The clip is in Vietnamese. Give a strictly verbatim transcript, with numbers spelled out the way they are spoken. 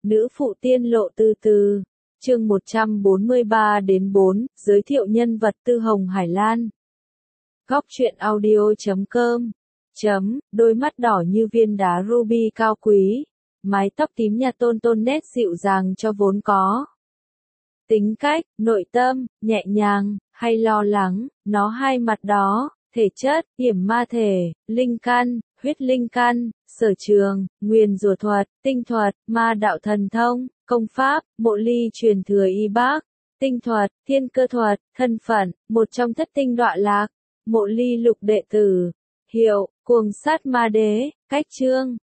Nữ phụ tiên lộ tư tư. Chương một trăm bốn mươi ba đến bốn, giới thiệu nhân vật Tư Hồng Hải Lan. Góc truyện audio chấm com. Chấm, đôi mắt đỏ như viên đá ruby cao quý, mái tóc tím nhà tôn tôn nét dịu dàng cho vốn có. Tính cách, nội tâm, nhẹ nhàng, hay lo lắng, nó hai mặt đó, thể chất, hiểm ma thể, linh căn, huyết linh căn, sở trường, nguyền rủa thuật, tinh thuật, ma đạo thần thông, công pháp, mộ ly truyền thừa y bác, tinh thuật, thiên cơ thuật, thân phận, một trong thất tinh đọa lạc, mộ ly lục đệ tử, hiệu, cuồng sát ma đế, cách chương,